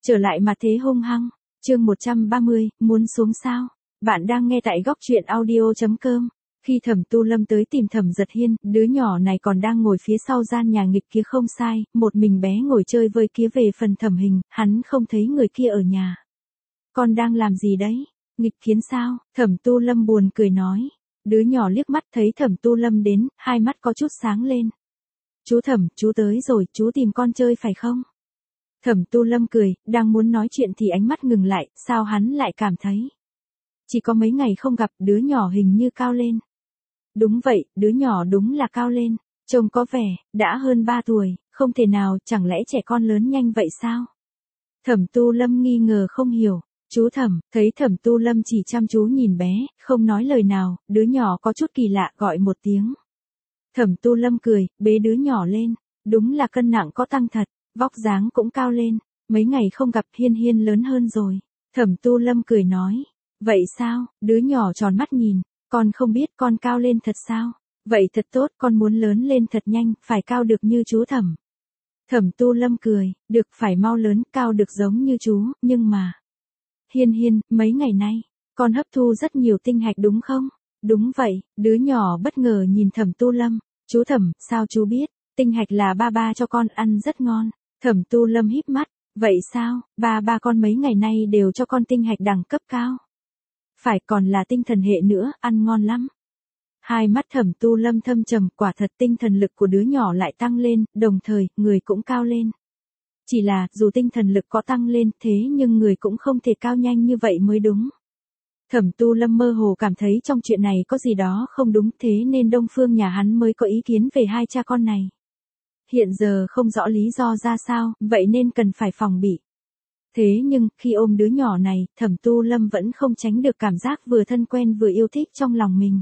Trở lại mà thế hung hăng. Chương 130, muốn xuống sao? Bạn đang nghe tại góc truyện audio.com. Khi Thẩm Tu Lâm tới tìm Thẩm Giật Hiên, đứa nhỏ này còn đang ngồi phía sau gian nhà nghịch kia không sai, một mình bé ngồi chơi vơi kia. Về phần Thẩm Hình, hắn không thấy người kia ở nhà. Con đang làm gì đấy? Nghịch kiến sao? Thẩm Tu Lâm buồn cười nói. Đứa nhỏ liếc mắt thấy Thẩm Tu Lâm đến, hai mắt có chút sáng lên. Chú Thẩm, chú tới rồi, chú tìm con chơi phải không? Thẩm Tu Lâm cười, đang muốn nói chuyện thì ánh mắt ngừng lại, sao hắn lại cảm thấy. Chỉ có mấy ngày không gặp, đứa nhỏ hình như cao lên. Đúng vậy, đứa nhỏ đúng là cao lên, trông có vẻ, đã hơn 3 tuổi, không thể nào, chẳng lẽ trẻ con lớn nhanh vậy sao? Thẩm Tu Lâm nghi ngờ không hiểu, chú Thẩm, thấy Thẩm Tu Lâm chỉ chăm chú nhìn bé, không nói lời nào, đứa nhỏ có chút kỳ lạ gọi một tiếng. Thẩm Tu Lâm cười, bế đứa nhỏ lên, đúng là cân nặng có tăng thật. Vóc dáng cũng cao lên, mấy ngày không gặp Hiên Hiên lớn hơn rồi. Thẩm Tu Lâm cười nói, vậy sao, đứa nhỏ tròn mắt nhìn, con không biết con cao lên thật sao, vậy thật tốt, con muốn lớn lên thật nhanh, phải cao được như chú Thẩm. Thẩm Tu Lâm cười, được phải mau lớn, cao được giống như chú, nhưng mà. Hiên Hiên, mấy ngày nay, con hấp thu rất nhiều tinh hạch đúng không? Đúng vậy, đứa nhỏ bất ngờ nhìn Thẩm Tu Lâm, chú Thẩm, sao chú biết, tinh hạch là ba cho con ăn rất ngon. Thẩm Tu Lâm híp mắt, vậy sao, ba con mấy ngày nay đều cho con tinh hạch đẳng cấp cao. Phải còn là tinh thần hệ nữa, ăn ngon lắm. Hai mắt Thẩm Tu Lâm thâm trầm, quả thật tinh thần lực của đứa nhỏ lại tăng lên, đồng thời, người cũng cao lên. Chỉ là, dù tinh thần lực có tăng lên, thế nhưng người cũng không thể cao nhanh như vậy mới đúng. Thẩm Tu Lâm mơ hồ cảm thấy trong chuyện này có gì đó không đúng, thế nên Đông Phương nhà hắn mới có ý kiến về hai cha con này. Hiện giờ không rõ lý do ra sao, vậy nên cần phải phòng bị. Thế nhưng, khi ôm đứa nhỏ này, Thẩm Tu Lâm vẫn không tránh được cảm giác vừa thân quen vừa yêu thích trong lòng mình.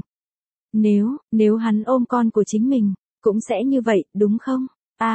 Nếu hắn ôm con của chính mình, cũng sẽ như vậy, đúng không?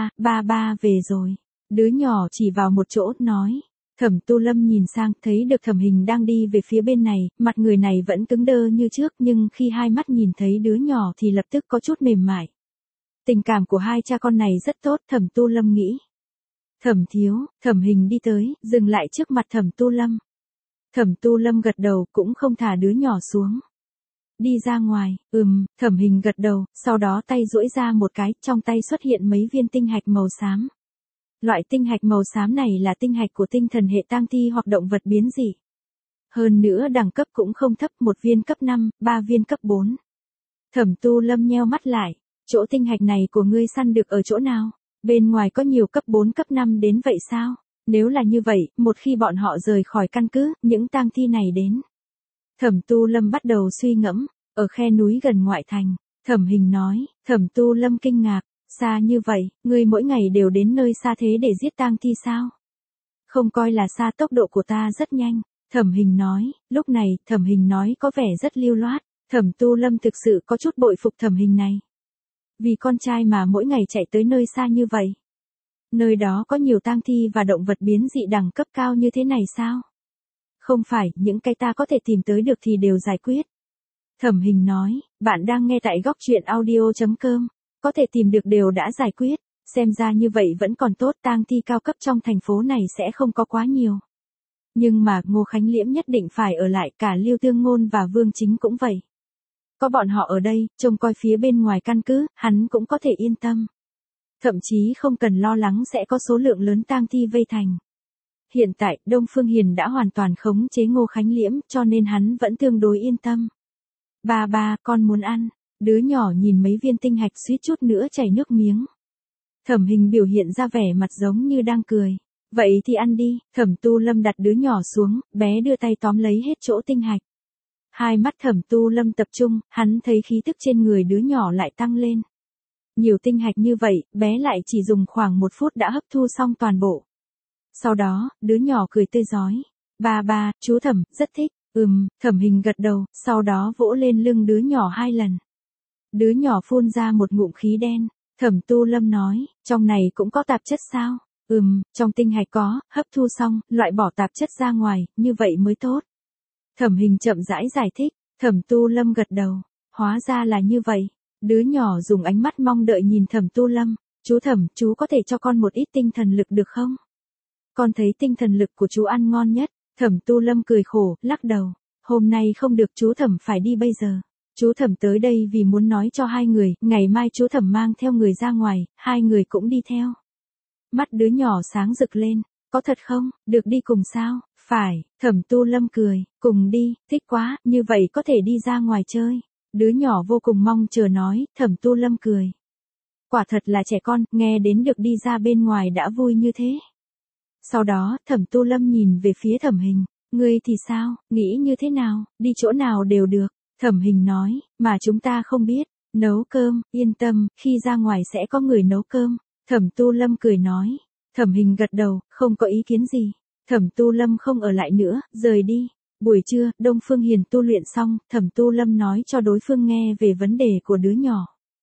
Ba về rồi. Đứa nhỏ chỉ vào một chỗ, nói. Thẩm Tu Lâm nhìn sang, thấy được Thẩm Hình đang đi về phía bên này, mặt người này vẫn cứng đơ như trước, nhưng khi hai mắt nhìn thấy đứa nhỏ thì lập tức có chút mềm mại. Tình cảm của hai cha con này rất tốt, Thẩm Tu Lâm nghĩ. Thẩm thiếu, Thẩm Hình đi tới, dừng lại trước mặt Thẩm Tu Lâm. Thẩm Tu Lâm gật đầu, cũng không thả đứa nhỏ xuống. Đi ra ngoài, Thẩm Hình gật đầu, sau đó tay duỗi ra một cái, trong tay xuất hiện mấy viên tinh hạch màu xám. Loại tinh hạch màu xám này là tinh hạch của tinh thần hệ tang thi hoặc động vật biến dị. Hơn nữa đẳng cấp cũng không thấp, một viên cấp 5, 3 viên cấp 4. Thẩm Tu Lâm nheo mắt lại. Chỗ tinh hạch này của ngươi săn được ở chỗ nào? Bên ngoài có nhiều cấp 4 cấp 5 đến vậy sao? Nếu là như vậy, một khi bọn họ rời khỏi căn cứ, những tang thi này đến. Thẩm Tu Lâm bắt đầu suy ngẫm, ở khe núi gần ngoại thành, Thẩm Hình nói, Thẩm Tu Lâm kinh ngạc, xa như vậy, ngươi mỗi ngày đều đến nơi xa thế để giết tang thi sao? Không coi là xa, tốc độ của ta rất nhanh, Thẩm Hình nói, lúc này, Thẩm Hình nói có vẻ rất lưu loát, Thẩm Tu Lâm thực sự có chút bội phục Thẩm Hình này. Vì con trai mà mỗi ngày chạy tới nơi xa như vậy. Nơi đó có nhiều tang thi và động vật biến dị đẳng cấp cao như thế này sao? Không phải, những cái ta có thể tìm tới được thì đều giải quyết. Thẩm Hình nói, bạn đang nghe tại góc truyện audio.com, có thể tìm được đều đã giải quyết, xem ra như vậy vẫn còn tốt, tang thi cao cấp trong thành phố này sẽ không có quá nhiều. Nhưng mà Ngô Khánh Liễm nhất định phải ở lại, cả Lưu Tương Ngôn và Vương Chính cũng vậy. Có bọn họ ở đây, trông coi phía bên ngoài căn cứ, hắn cũng có thể yên tâm. Thậm chí không cần lo lắng sẽ có số lượng lớn tang thi vây thành. Hiện tại, Đông Phương Hiền đã hoàn toàn khống chế Ngô Khánh Liễm, cho nên hắn vẫn tương đối yên tâm. Ba, con muốn ăn. Đứa nhỏ nhìn mấy viên tinh hạch suýt chút nữa chảy nước miếng. Thẩm Hình biểu hiện ra vẻ mặt giống như đang cười. Vậy thì ăn đi, Thẩm Tu Lâm đặt đứa nhỏ xuống, bé đưa tay tóm lấy hết chỗ tinh hạch. Hai mắt Thẩm Tu Lâm tập trung, hắn thấy khí tức trên người đứa nhỏ lại tăng lên. Nhiều tinh hạch như vậy, bé lại chỉ dùng khoảng 1 phút đã hấp thu xong toàn bộ. Sau đó, đứa nhỏ cười tươi rói. Ba, chú Thẩm, rất thích. Thẩm Hình gật đầu, sau đó vỗ lên lưng đứa nhỏ 2 lần. Đứa nhỏ phun ra một ngụm khí đen. Thẩm Tu Lâm nói, trong này cũng có tạp chất sao? Trong tinh hạch có, hấp thu xong, loại bỏ tạp chất ra ngoài, như vậy mới tốt. Thẩm Hình chậm rãi giải thích, Thẩm Tu Lâm gật đầu, hóa ra là như vậy. Đứa nhỏ dùng ánh mắt mong đợi nhìn Thẩm Tu Lâm, chú Thẩm, chú có thể cho con một ít tinh thần lực được không? Con thấy tinh thần lực của chú ăn ngon nhất. Thẩm Tu Lâm cười khổ, lắc đầu. Hôm nay không được, chú Thẩm phải đi bây giờ. Chú Thẩm tới đây vì muốn nói cho hai người, ngày mai chú Thẩm mang theo người ra ngoài, hai người cũng đi theo. Mắt đứa nhỏ sáng rực lên. Có thật không, được đi cùng sao? Phải, Thẩm Tu Lâm cười, cùng đi, thích quá, như vậy có thể đi ra ngoài chơi. Đứa nhỏ vô cùng mong chờ nói, Thẩm Tu Lâm cười. Quả thật là trẻ con, nghe đến được đi ra bên ngoài đã vui như thế. Sau đó, Thẩm Tu Lâm nhìn về phía Thẩm Hình, ngươi thì sao, nghĩ như thế nào, đi chỗ nào đều được. Thẩm Hình nói, mà chúng ta không biết, nấu cơm, yên tâm, khi ra ngoài sẽ có người nấu cơm. Thẩm Tu Lâm cười nói, Thẩm Hình gật đầu, không có ý kiến gì. Thẩm Tu Lâm không ở lại nữa, rời đi. Buổi trưa, Đông Phương Hiền tu luyện xong, Thẩm Tu Lâm nói cho đối phương nghe về vấn đề của đứa nhỏ.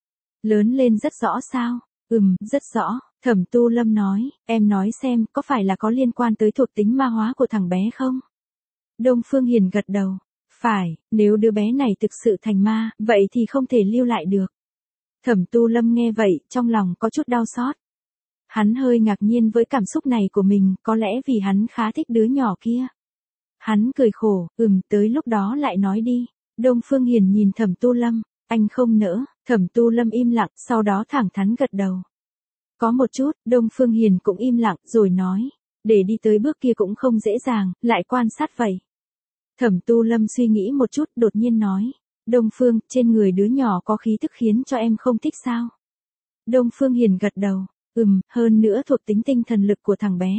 Lớn lên rất rõ sao? Rất rõ. Thẩm Tu Lâm nói, em nói xem, có phải là có liên quan tới thuộc tính ma hóa của thằng bé không? Đông Phương Hiền gật đầu. Phải, nếu đứa bé này thực sự thành ma, vậy thì không thể lưu lại được. Thẩm Tu Lâm nghe vậy, trong lòng có chút đau xót. Hắn hơi ngạc nhiên với cảm xúc này của mình, có lẽ vì hắn khá thích đứa nhỏ kia. Hắn cười khổ, tới lúc đó lại nói đi. Đông Phương Hiền nhìn Thẩm Tu Lâm, anh không nỡ. Thẩm Tu Lâm im lặng, sau đó thẳng thắn gật đầu. Có một chút, Đông Phương Hiền cũng im lặng, rồi nói, để đi tới bước kia cũng không dễ dàng, lại quan sát vậy. Thẩm Tu Lâm suy nghĩ một chút, đột nhiên nói, Đông Phương, trên người đứa nhỏ có khí tức khiến cho em không thích sao? Đông Phương Hiền gật đầu, hơn nữa thuộc tính tinh thần lực của thằng bé.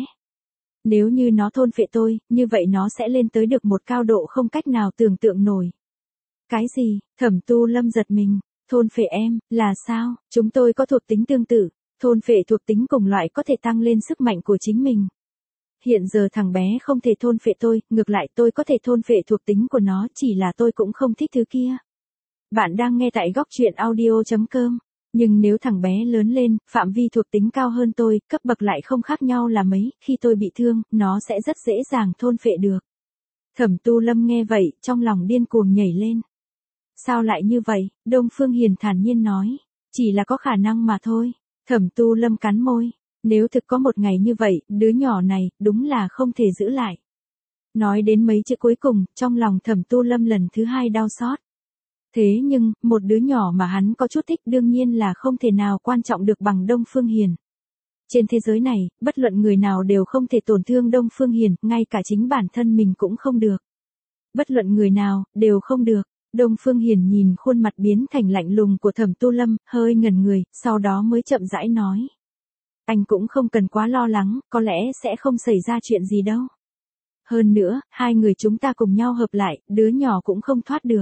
Nếu như nó thôn phệ tôi, như vậy nó sẽ lên tới được một cao độ không cách nào tưởng tượng nổi. Cái gì? Thẩm Tu Lâm giật mình, thôn phệ em, là sao? Chúng tôi có thuộc tính tương tự, thôn phệ thuộc tính cùng loại có thể tăng lên sức mạnh của chính mình. Hiện giờ thằng bé không thể thôn phệ tôi, ngược lại tôi có thể thôn phệ thuộc tính của nó, chỉ là tôi cũng không thích thứ kia. Bạn đang nghe tại góc truyện audio.com. Nhưng nếu thằng bé lớn lên, phạm vi thuộc tính cao hơn tôi, cấp bậc lại không khác nhau là mấy, khi tôi bị thương, nó sẽ rất dễ dàng thôn phệ được. Thẩm Tu Lâm nghe vậy, trong lòng điên cuồng nhảy lên. Sao lại như vậy? Đông Phương Hiền thản nhiên nói. Chỉ là có khả năng mà thôi. Thẩm Tu Lâm cắn môi. Nếu thực có một ngày như vậy, đứa nhỏ này, đúng là không thể giữ lại. Nói đến mấy chữ cuối cùng, trong lòng Thẩm Tu Lâm lần thứ hai đau xót. Thế nhưng, một đứa nhỏ mà hắn có chút thích đương nhiên là không thể nào quan trọng được bằng Đông Phương Hiền. Trên thế giới này, bất luận người nào đều không thể tổn thương Đông Phương Hiền, ngay cả chính bản thân mình cũng không được. Bất luận người nào, đều không được. Đông Phương Hiền nhìn khuôn mặt biến thành lạnh lùng của Thẩm Tu Lâm, hơi ngẩn người, sau đó mới chậm rãi nói. Anh cũng không cần quá lo lắng, có lẽ sẽ không xảy ra chuyện gì đâu. Hơn nữa, hai người chúng ta cùng nhau hợp lại, đứa nhỏ cũng không thoát được.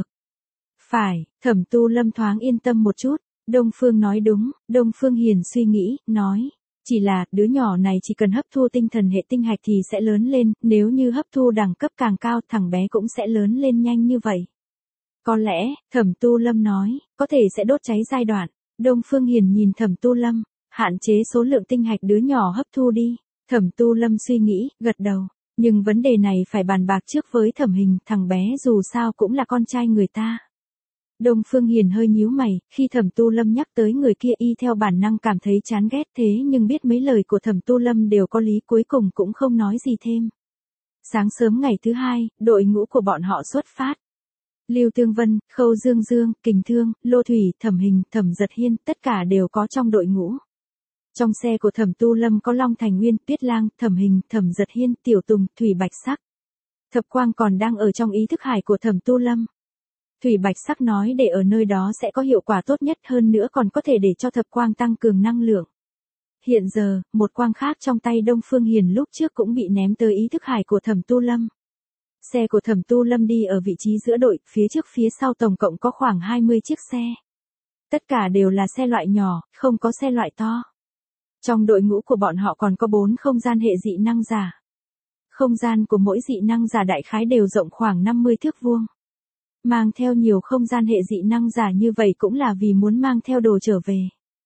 Phải, Thẩm Tu Lâm thoáng yên tâm một chút. Đông Phương nói đúng. Đông Phương Hiền suy nghĩ, nói. Chỉ là, đứa nhỏ này chỉ cần hấp thu tinh thần hệ tinh hạch thì sẽ lớn lên, nếu như hấp thu đẳng cấp càng cao, thằng bé cũng sẽ lớn lên nhanh như vậy. Có lẽ, Thẩm Tu Lâm nói, có thể sẽ đốt cháy giai đoạn. Đông Phương Hiền nhìn Thẩm Tu Lâm, hạn chế số lượng tinh hạch đứa nhỏ hấp thu đi. Thẩm Tu Lâm suy nghĩ, gật đầu. Nhưng vấn đề này phải bàn bạc trước với Thẩm Hình, thằng bé dù sao cũng là con trai người ta. Đông Phương Hiền hơi nhíu mày, khi Thẩm Tu Lâm nhắc tới người kia y theo bản năng cảm thấy chán ghét thế nhưng biết mấy lời của Thẩm Tu Lâm đều có lý cuối cùng cũng không nói gì thêm. Sáng sớm ngày thứ hai, đội ngũ của bọn họ xuất phát. Lưu Tương Vân, Khâu Dương Dương, Kình Thương, Lô Thủy, Thẩm Hình, Thẩm Giật Hiên, tất cả đều có trong đội ngũ. Trong xe của Thẩm Tu Lâm có Long Thành Nguyên, Tuyết Lang, Thẩm Hình, Thẩm Giật Hiên, Tiểu Tùng, Thủy Bạch Sắc. Thập Quang còn đang ở trong ý thức hải của Thẩm Tu Lâm. Thủy Bạch Sắc nói để ở nơi đó sẽ có hiệu quả tốt nhất hơn nữa còn có thể để cho Thập Quang tăng cường năng lượng. Hiện giờ, một quang khác trong tay Đông Phương Hiền lúc trước cũng bị ném tới ý thức hải của Thẩm Tu Lâm. Xe của Thẩm Tu Lâm đi ở vị trí giữa đội, phía trước phía sau tổng cộng có khoảng 20 chiếc xe. Tất cả đều là xe loại nhỏ, không có xe loại to. Trong đội ngũ của bọn họ còn có 4 không gian hệ dị năng giả. Không gian của mỗi dị năng giả đại khái đều rộng khoảng 50 thước vuông. Mang theo nhiều không gian hệ dị năng giả như vậy cũng là vì muốn mang theo đồ trở về.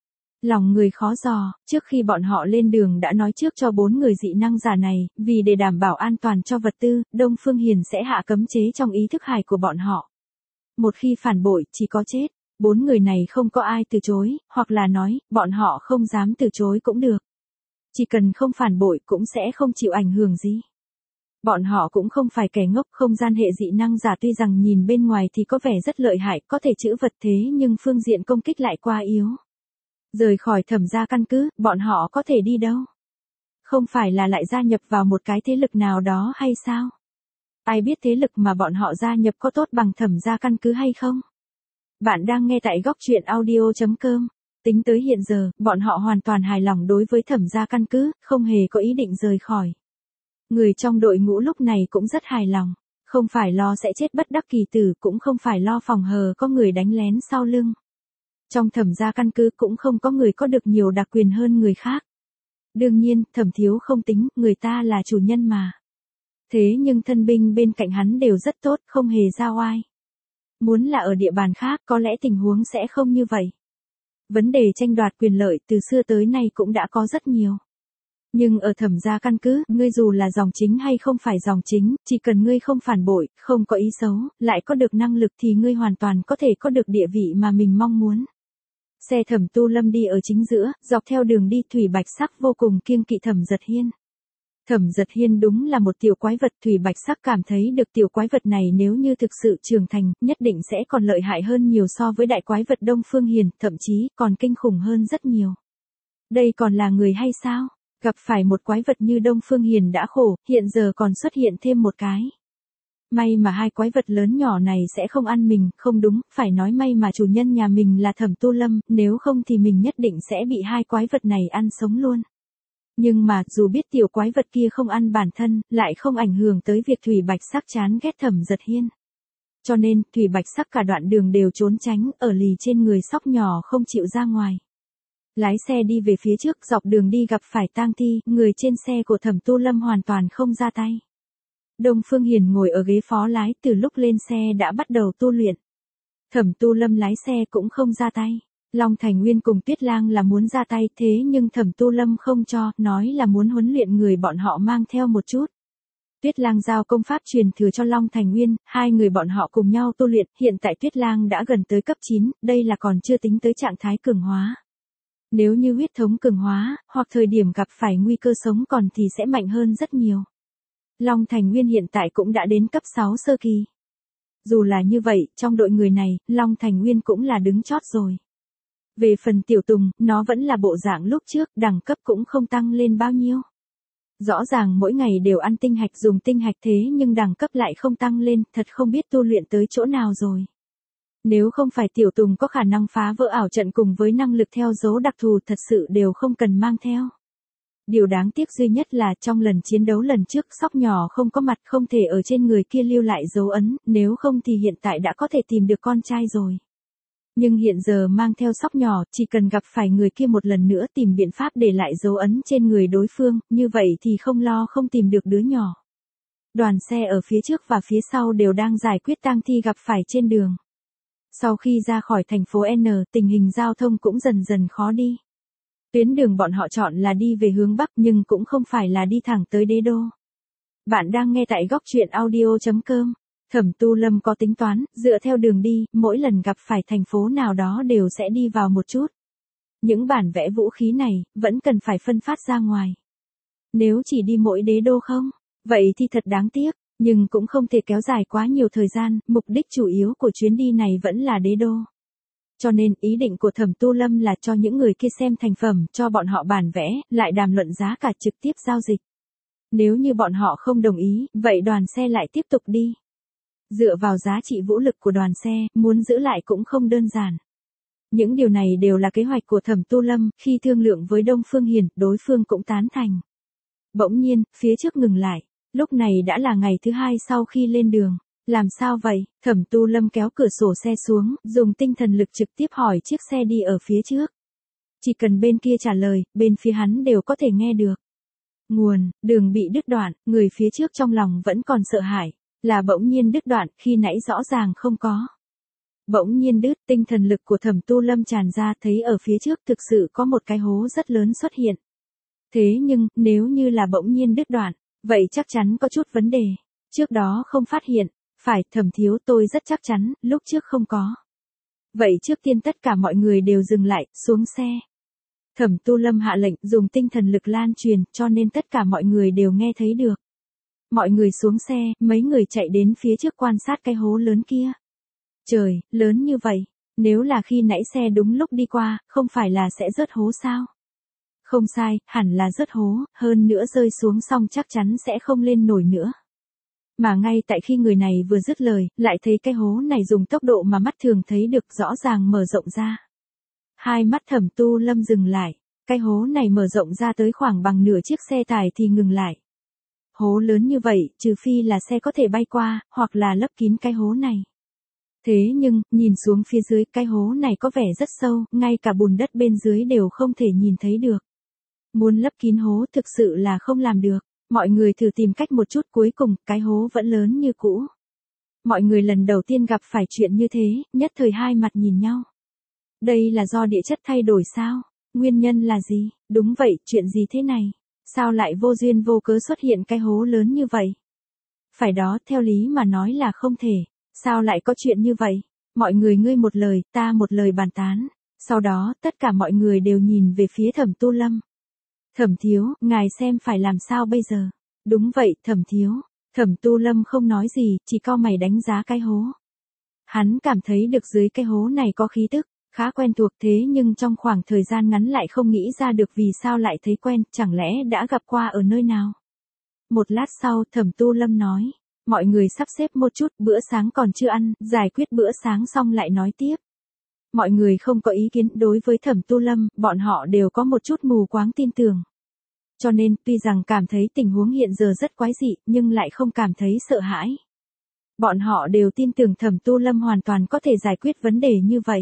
Lòng người khó dò, trước khi bọn họ lên đường đã nói trước cho 4 người dị năng giả này, vì để đảm bảo an toàn cho vật tư, Đông Phương Hiền sẽ hạ cấm chế trong ý thức hải của bọn họ. Một khi phản bội, chỉ có chết. 4 người này không có ai từ chối, hoặc là nói, bọn họ không dám từ chối cũng được. Chỉ cần không phản bội cũng sẽ không chịu ảnh hưởng gì. Bọn họ cũng không phải kẻ ngốc, không gian hệ dị năng giả tuy rằng nhìn bên ngoài thì có vẻ rất lợi hại, có thể chữ vật thế nhưng phương diện công kích lại quá yếu. Rời khỏi Thẩm gia căn cứ, bọn họ có thể đi đâu? Không phải là lại gia nhập vào một cái thế lực nào đó hay sao? Ai biết thế lực mà bọn họ gia nhập có tốt bằng Thẩm gia căn cứ hay không? Bạn đang nghe tại góc truyện audio.com. Tính tới hiện giờ, bọn họ hoàn toàn hài lòng đối với Thẩm gia căn cứ, không hề có ý định rời khỏi. Người trong đội ngũ lúc này cũng rất hài lòng, không phải lo sẽ chết bất đắc kỳ tử, cũng không phải lo phòng hờ có người đánh lén sau lưng. Trong Thẩm gia căn cứ cũng không có người có được nhiều đặc quyền hơn người khác. Đương nhiên, Thẩm Thiếu không tính, người ta là chủ nhân mà. Thế nhưng thân binh bên cạnh hắn đều rất tốt, không hề ra oai. Muốn là ở địa bàn khác có lẽ tình huống sẽ không như vậy. Vấn đề tranh đoạt quyền lợi từ xưa tới nay cũng đã có rất nhiều. Nhưng ở Thẩm gia căn cứ, ngươi dù là dòng chính hay không phải dòng chính, chỉ cần ngươi không phản bội, không có ý xấu, lại có được năng lực thì ngươi hoàn toàn có thể có được địa vị mà mình mong muốn. Xe Thẩm Tu Lâm đi ở chính giữa, dọc theo đường đi Thủy Bạch Sắc vô cùng kiêng kỵ Thẩm Giật Hiên. Thẩm Giật Hiên đúng là một tiểu quái vật, Thủy Bạch Sắc cảm thấy được tiểu quái vật này nếu như thực sự trưởng thành, nhất định sẽ còn lợi hại hơn nhiều so với đại quái vật Đông Phương Hiền, thậm chí còn kinh khủng hơn rất nhiều. Đây còn là người hay sao? Gặp phải một quái vật như Đông Phương Hiền đã khổ, hiện giờ còn xuất hiện thêm một cái. May mà hai quái vật lớn nhỏ này sẽ không ăn mình, không đúng, phải nói may mà chủ nhân nhà mình là Thẩm Tu Lâm, nếu không thì mình nhất định sẽ bị hai quái vật này ăn sống luôn. Nhưng mà, dù biết tiểu quái vật kia không ăn bản thân, lại không ảnh hưởng tới việc Thủy Bạch Sắc chán ghét Thẩm Giật Hiên. Cho nên, Thủy Bạch Sắc cả đoạn đường đều trốn tránh, ở lì trên người sóc nhỏ không chịu ra ngoài. Lái xe đi về phía trước, dọc đường đi gặp phải tang thi, người trên xe của Thẩm Tu Lâm hoàn toàn không ra tay. Đông Phương Hiền ngồi ở ghế phó lái, từ lúc lên xe đã bắt đầu tu luyện. Thẩm Tu Lâm lái xe cũng không ra tay. Long Thành Nguyên cùng Tuyết Lang là muốn ra tay, thế nhưng Thẩm Tu Lâm không cho, nói là muốn huấn luyện người bọn họ mang theo một chút. Tuyết Lang giao công pháp truyền thừa cho Long Thành Nguyên, hai người bọn họ cùng nhau tu luyện, hiện tại Tuyết Lang đã gần tới cấp 9, đây là còn chưa tính tới trạng thái cường hóa. Nếu như huyết thống cường hóa, hoặc thời điểm gặp phải nguy cơ sống còn thì sẽ mạnh hơn rất nhiều. Long Thành Nguyên hiện tại cũng đã đến cấp 6 sơ kỳ. Dù là như vậy, trong đội người này, Long Thành Nguyên cũng là đứng chót rồi. Về phần Tiểu Tùng, nó vẫn là bộ dạng lúc trước, đẳng cấp cũng không tăng lên bao nhiêu. Rõ ràng mỗi ngày đều ăn tinh hạch dùng tinh hạch thế nhưng đẳng cấp lại không tăng lên, thật không biết tu luyện tới chỗ nào rồi. Nếu không phải Tiểu Tùng có khả năng phá vỡ ảo trận cùng với năng lực theo dấu đặc thù thật sự đều không cần mang theo. Điều đáng tiếc duy nhất là trong lần chiến đấu lần trước sóc nhỏ không có mặt không thể ở trên người kia lưu lại dấu ấn, nếu không thì hiện tại đã có thể tìm được con trai rồi. Nhưng hiện giờ mang theo sóc nhỏ, chỉ cần gặp phải người kia một lần nữa tìm biện pháp để lại dấu ấn trên người đối phương, như vậy thì không lo không tìm được đứa nhỏ. Đoàn xe ở phía trước và phía sau đều đang giải quyết tang thi gặp phải trên đường. Sau khi ra khỏi thành phố N, tình hình giao thông cũng dần dần khó đi. Tuyến đường bọn họ chọn là đi về hướng Bắc nhưng cũng không phải là đi thẳng tới đế đô. Bạn đang nghe tại góc truyện audio.com. Thẩm Tu Lâm có tính toán, dựa theo đường đi, mỗi lần gặp phải thành phố nào đó đều sẽ đi vào một chút. Những bản vẽ vũ khí này, vẫn cần phải phân phát ra ngoài. Nếu chỉ đi mỗi đế đô không, vậy thì thật đáng tiếc, nhưng cũng không thể kéo dài quá nhiều thời gian, mục đích chủ yếu của chuyến đi này vẫn là đế đô. Cho nên ý định của Thẩm Tu Lâm là cho những người kia xem thành phẩm, cho bọn họ bản vẽ, lại đàm luận giá cả trực tiếp giao dịch. Nếu như bọn họ không đồng ý, vậy đoàn xe lại tiếp tục đi. Dựa vào giá trị vũ lực của đoàn xe, muốn giữ lại cũng không đơn giản. Những điều này đều là kế hoạch của Thẩm Tu Lâm, khi thương lượng với Đông Phương Hiền, đối phương cũng tán thành. Bỗng nhiên, phía trước ngừng lại, lúc này đã là ngày thứ hai sau khi lên đường. Làm sao vậy? Thẩm Tu Lâm kéo cửa sổ xe xuống, dùng tinh thần lực trực tiếp hỏi chiếc xe đi ở phía trước. Chỉ cần bên kia trả lời, bên phía hắn đều có thể nghe được. Nguồn, đường bị đứt đoạn, người phía trước trong lòng vẫn còn sợ hãi, là bỗng nhiên đứt đoạn, khi nãy rõ ràng không có. Bỗng nhiên đứt, tinh thần lực của Thẩm Tu Lâm tràn ra, thấy ở phía trước thực sự có một cái hố rất lớn xuất hiện. Thế nhưng, nếu như là bỗng nhiên đứt đoạn, vậy chắc chắn có chút vấn đề. Trước đó không phát hiện. Phải, Thẩm thiếu, tôi rất chắc chắn, lúc trước không có. Vậy trước tiên tất cả mọi người đều dừng lại, xuống xe. Thẩm Tu Lâm hạ lệnh dùng tinh thần lực lan truyền cho nên tất cả mọi người đều nghe thấy được. Mọi người xuống xe, mấy người chạy đến phía trước quan sát cái hố lớn kia. Trời, lớn như vậy, nếu là khi nãy xe đúng lúc đi qua, không phải là sẽ rớt hố sao? Không sai, hẳn là rớt hố, hơn nữa rơi xuống xong chắc chắn sẽ không lên nổi nữa. Mà ngay tại khi người này vừa dứt lời, lại thấy cái hố này dùng tốc độ mà mắt thường thấy được rõ ràng mở rộng ra. Hai mắt Thẩm Tu Lâm dừng lại, cái hố này mở rộng ra tới khoảng bằng nửa chiếc xe tải thì ngừng lại. Hố lớn như vậy, trừ phi là xe có thể bay qua, hoặc là lấp kín cái hố này. Thế nhưng, nhìn xuống phía dưới, cái hố này có vẻ rất sâu, ngay cả bùn đất bên dưới đều không thể nhìn thấy được. Muốn lấp kín hố thực sự là không làm được. Mọi người thử tìm cách một chút, cuối cùng, cái hố vẫn lớn như cũ. Mọi người lần đầu tiên gặp phải chuyện như thế, nhất thời hai mặt nhìn nhau. Đây là do địa chất thay đổi sao? Nguyên nhân là gì? Đúng vậy, chuyện gì thế này? Sao lại vô duyên vô cớ xuất hiện cái hố lớn như vậy? Phải đó, theo lý mà nói là không thể. Sao lại có chuyện như vậy? Mọi người ngươi một lời, ta một lời bàn tán. Sau đó, tất cả mọi người đều nhìn về phía Thẩm Tu Lâm. Thẩm thiếu, ngài xem phải làm sao bây giờ? Đúng vậy, Thẩm thiếu. Thẩm Tu Lâm không nói gì, chỉ cau mày đánh giá cái hố. Hắn cảm thấy được dưới cái hố này có khí tức, khá quen thuộc thế nhưng trong khoảng thời gian ngắn lại không nghĩ ra được vì sao lại thấy quen, chẳng lẽ đã gặp qua ở nơi nào? Một lát sau, Thẩm Tu Lâm nói, mọi người sắp xếp một chút, bữa sáng còn chưa ăn, giải quyết bữa sáng xong lại nói tiếp. Mọi người không có ý kiến đối với Thẩm Tu Lâm, bọn họ đều có một chút mù quáng tin tưởng. Cho nên, tuy rằng cảm thấy tình huống hiện giờ rất quái dị, nhưng lại không cảm thấy sợ hãi. Bọn họ đều tin tưởng Thẩm Tu Lâm hoàn toàn có thể giải quyết vấn đề như vậy.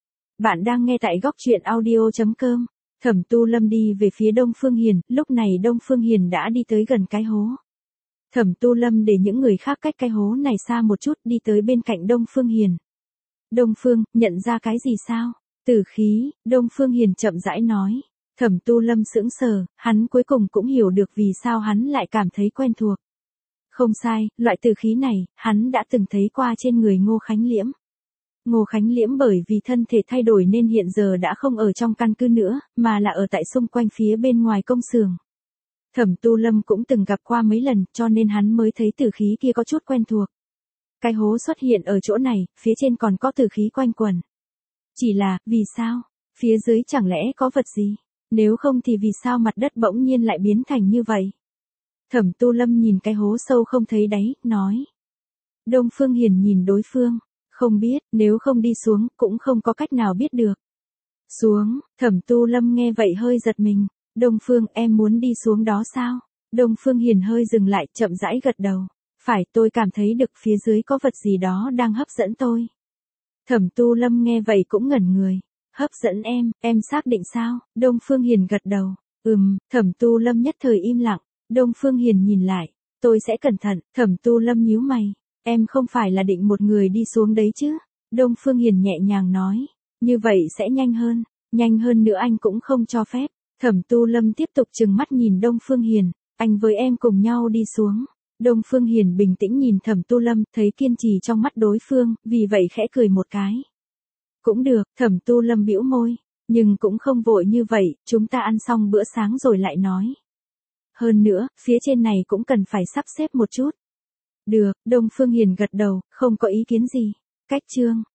Bạn đang nghe tại góc truyện audio.com. Thẩm Tu Lâm đi về phía Đông Phương Hiền, lúc này Đông Phương Hiền đã đi tới gần cái hố. Thẩm Tu Lâm để những người khác cách cái hố này xa một chút, đi tới bên cạnh Đông Phương Hiền. Đông Phương, nhận ra cái gì sao? Tử khí, Đông Phương Hiền chậm rãi nói. Thẩm Tu Lâm sững sờ, hắn cuối cùng cũng hiểu được vì sao hắn lại cảm thấy quen thuộc. Không sai, loại tử khí này, hắn đã từng thấy qua trên người Ngô Khánh Liễm. Ngô Khánh Liễm bởi vì thân thể thay đổi nên hiện giờ đã không ở trong căn cứ nữa, mà là ở tại xung quanh phía bên ngoài công xưởng. Thẩm Tu Lâm cũng từng gặp qua mấy lần, cho nên hắn mới thấy tử khí kia có chút quen thuộc. Cái hố xuất hiện ở chỗ này, phía trên còn có tử khí quanh quẩn. Chỉ là, vì sao? Phía dưới chẳng lẽ có vật gì? Nếu không thì vì sao mặt đất bỗng nhiên lại biến thành như vậy? Thẩm Tu Lâm nhìn cái hố sâu không thấy đáy, nói. Đông Phương Hiền nhìn đối phương. Không biết, nếu không đi xuống, cũng không có cách nào biết được. Xuống, Thẩm Tu Lâm nghe vậy hơi giật mình. Đông Phương, em muốn đi xuống đó sao? Đông Phương Hiền hơi dừng lại, chậm rãi gật đầu. Phải, tôi cảm thấy được phía dưới có vật gì đó đang hấp dẫn tôi. Thẩm Tu Lâm nghe vậy cũng ngẩn người. Hấp dẫn em xác định sao? Đông Phương Hiền gật đầu. Thẩm Tu Lâm nhất thời im lặng. Đông Phương Hiền nhìn lại. Tôi sẽ cẩn thận, Thẩm Tu Lâm nhíu mày. Em không phải là định một người đi xuống đấy chứ? Đông Phương Hiền nhẹ nhàng nói. Như vậy sẽ nhanh hơn nữa anh cũng không cho phép. Thẩm Tu Lâm tiếp tục trừng mắt nhìn Đông Phương Hiền. Anh với em cùng nhau đi xuống. Đông Phương Hiền bình tĩnh nhìn Thẩm Tu Lâm, thấy kiên trì trong mắt đối phương, vì vậy khẽ cười một cái. Cũng được, Thẩm Tu Lâm bĩu môi. Nhưng cũng không vội như vậy, chúng ta ăn xong bữa sáng rồi lại nói. Hơn nữa, phía trên này cũng cần phải sắp xếp một chút. Được, Đông Phương Hiền gật đầu, không có ý kiến gì. Cách chương.